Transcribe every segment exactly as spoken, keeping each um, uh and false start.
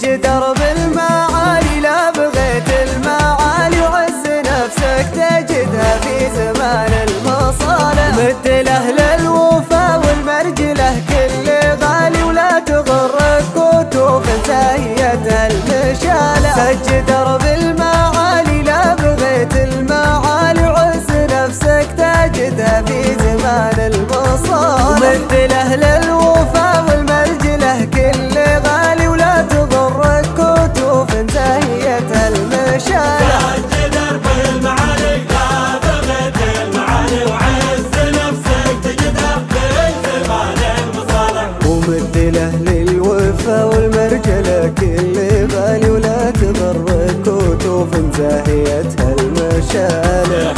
سج درب المعالي لا بغيت المعالي وعز نفسك تجدها في زمان المصالح. مد لأهل الوفا والمرجله كل غالي ولا تغرك كتوف زاهية المشالة. سج درب المعالي لا بغيت المعالي وعز نفسك تجدها في زمان المصالح. مد لأهل الوفا والمرجله كل غالي ولا تغرك كتوف زاهية المشالة. سج درب المعالي لا بغيت المعالي وعز نفسك تجدها في زمان المصالح. ومد لأهل الوفا والمرجله كل غالي ولا تغرك كتوف زاهيتها المشالة.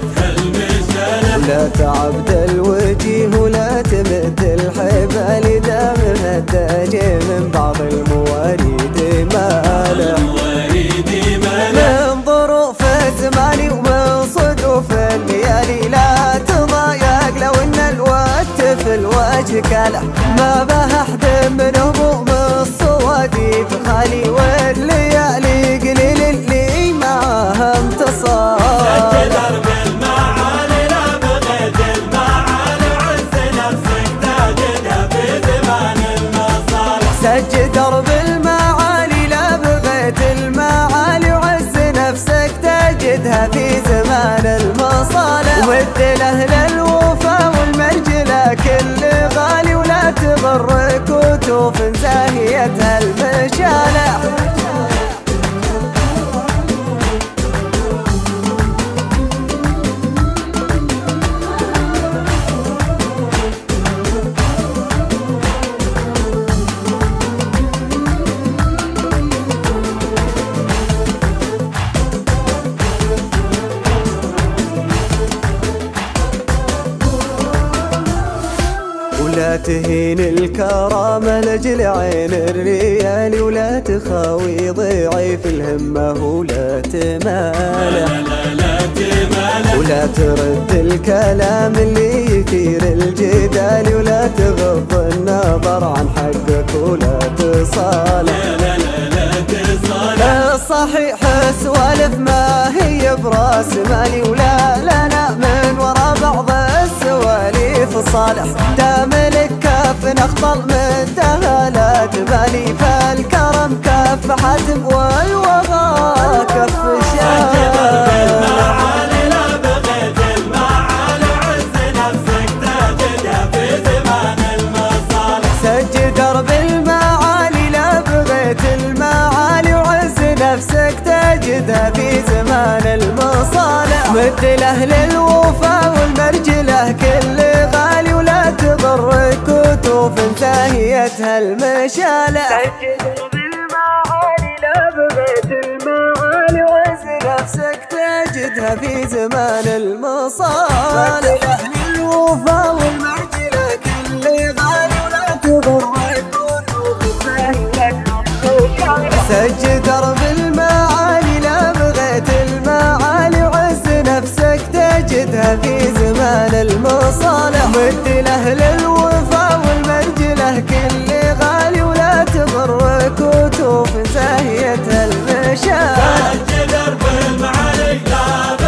لا تعبد الوجيه ولا تمد الحبال دامها تاجي من بعض المواريد ماله. من ظروف الزمان ومن صدوف الليالي لا تضايق لو ان الوقت في الوجه كاله. ما به احد من هموم الصوادي في خالي والليالي قليل اللي معاها انتصار. سج درب المعالي لا بغيت المعالي وعز نفسك تجدها في زمان المصالح. ود لأهل الوفا والمرجله كل غالي ولا تغرك كتوف زاهيتها المشالة. ولا تهين الكرامة لجل عين الريال ولا تخاوي ضعيف الهمة ولا تماله. ولا ترد الكلام اللي يثير الجدال ولا تغض النظر عن حقك ولا تصالح. الصحيح سوالف ما هي براس مالي ولا لنا من ورا بعض السواليف الصالح. دام لك كف نخطل مدها لا تبالي فالكرم كف حاتم والوغى كف شال. سج درب المعالي لا بغيت المعالي وعز نفسك تجدها في زمان المصالح. مد لأهل الوفا والمرجله كل غالي ولا تغرك كتوف زاهيتها المشالة. سج درب المعالي لا بغيت المعالي وعز نفسك تجدها في زمان المصالح. مد لأهل الوفا والمرجله كل غالي ولا تغرك كتوف زاهيتها المشالة. سج درب المعالي لا بغيت المعالي وعز نفسك تجدها في زمان المصالح. مد لأهل الوفا والمرجله كل غالي ولا تغرك كتوف زاهيتها المشالة. سج درب المعالي لا